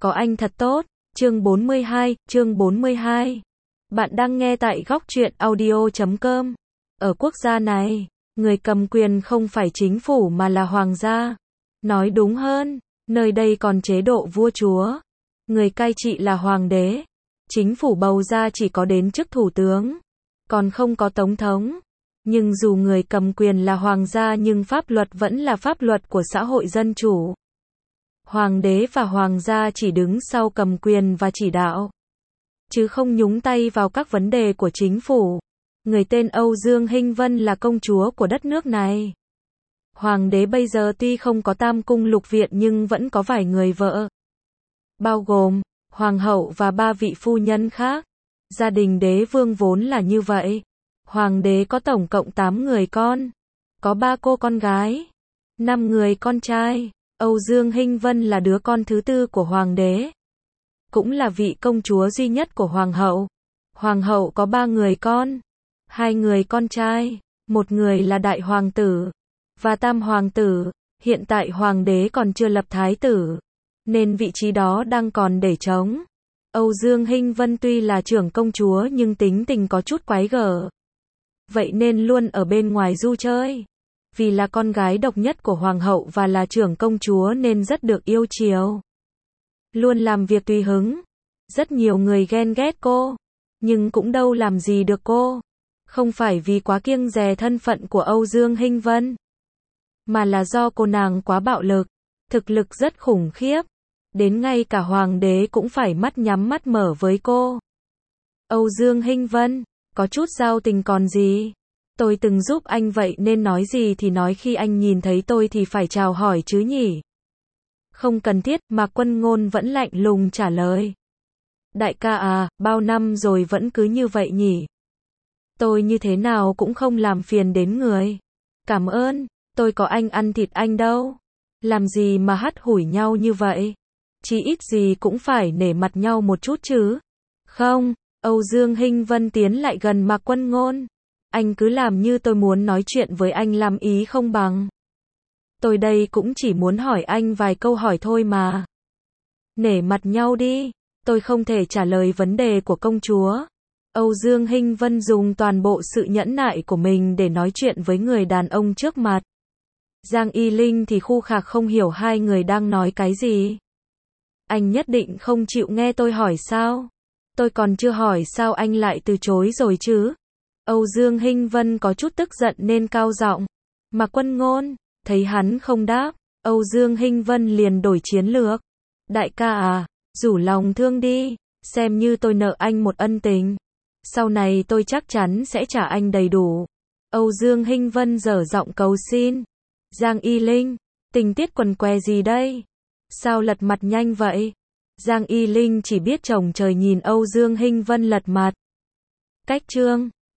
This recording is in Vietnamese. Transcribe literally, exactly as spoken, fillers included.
Có anh thật tốt. Chương bốn mươi hai, chương bốn mươi hai. Bạn đang nghe tại góc truyện audio chấm com. Ở quốc gia này, người cầm quyền không phải chính phủ mà là hoàng gia. Nói đúng hơn, nơi đây còn chế độ vua chúa. Người cai trị là hoàng đế. Chính phủ bầu ra chỉ có đến chức thủ tướng, còn không có tổng thống. Nhưng dù người cầm quyền là hoàng gia nhưng pháp luật vẫn là pháp luật của xã hội dân chủ. Hoàng đế và hoàng gia chỉ đứng sau cầm quyền và chỉ đạo, chứ không nhúng tay vào các vấn đề của chính phủ. Người tên Âu Dương Hinh Vân là công chúa của đất nước này. Hoàng đế bây giờ tuy không có tam cung lục viện nhưng vẫn có vài người vợ, bao gồm hoàng hậu và ba vị phu nhân khác. Gia đình đế vương vốn là như vậy. Hoàng đế có tổng cộng tám người con, có ba cô con gái, năm người con trai. Âu Dương Hinh Vân là đứa con thứ tư của hoàng đế, cũng là vị công chúa duy nhất của hoàng hậu. Hoàng hậu có ba người con, hai người con trai, một người là đại hoàng tử và tam hoàng tử. Hiện tại hoàng đế còn chưa lập thái tử, nên vị trí đó đang còn để trống. Âu Dương Hinh Vân tuy là trưởng công chúa nhưng tính tình có chút quái gở, vậy nên luôn ở bên ngoài du chơi. Vì là con gái độc nhất của hoàng hậu và là trưởng công chúa nên rất được yêu chiều, luôn làm việc tùy hứng. Rất nhiều người ghen ghét cô, nhưng cũng đâu làm gì được cô. Không phải vì quá kiêng dè thân phận của Âu Dương Hinh Vân, mà là do cô nàng quá bạo lực, thực lực rất khủng khiếp, đến ngay cả hoàng đế cũng phải mắt nhắm mắt mở với cô. Âu Dương Hinh Vân, có chút giao tình còn gì? Tôi từng giúp anh vậy nên nói gì thì nói, khi anh nhìn thấy tôi thì phải chào hỏi chứ nhỉ? Không cần thiết. Mạc Quân Ngôn vẫn lạnh lùng trả lời. Đại ca à, bao năm rồi vẫn cứ như vậy nhỉ? Tôi như thế nào cũng không làm phiền đến người. Cảm ơn, tôi có anh ăn thịt anh đâu. Làm gì mà hắt hủi nhau như vậy? Chỉ ít gì cũng phải nể mặt nhau một chút chứ. Không, Âu Dương Hinh Vân tiến lại gần Mạc Quân Ngôn. Anh cứ làm như tôi muốn nói chuyện với anh làm ý không bằng. Tôi đây cũng chỉ muốn hỏi anh vài câu hỏi thôi mà. Nể mặt nhau đi, tôi không thể trả lời vấn đề của công chúa. Âu Dương Hinh Vân dùng toàn bộ sự nhẫn nại của mình để nói chuyện với người đàn ông trước mặt. Giang Y Linh thì khu khạc không hiểu hai người đang nói cái gì. Anh nhất định không chịu nghe tôi hỏi sao? Tôi còn chưa hỏi sao anh lại từ chối rồi chứ? Âu Dương Hinh Vân có chút tức giận nên cao giọng. Mạc Quân Ngôn, thấy hắn không đáp, Âu Dương Hinh Vân liền đổi chiến lược. Đại ca à, rủ lòng thương đi, xem như tôi nợ anh một ân tình. Sau này tôi chắc chắn sẽ trả anh đầy đủ. Âu Dương Hinh Vân dở giọng cầu xin. Giang Y Linh, tình tiết quần què gì đây? Sao lật mặt nhanh vậy? Giang Y Linh chỉ biết chồng trời nhìn Âu Dương Hinh Vân lật mặt. Cách chương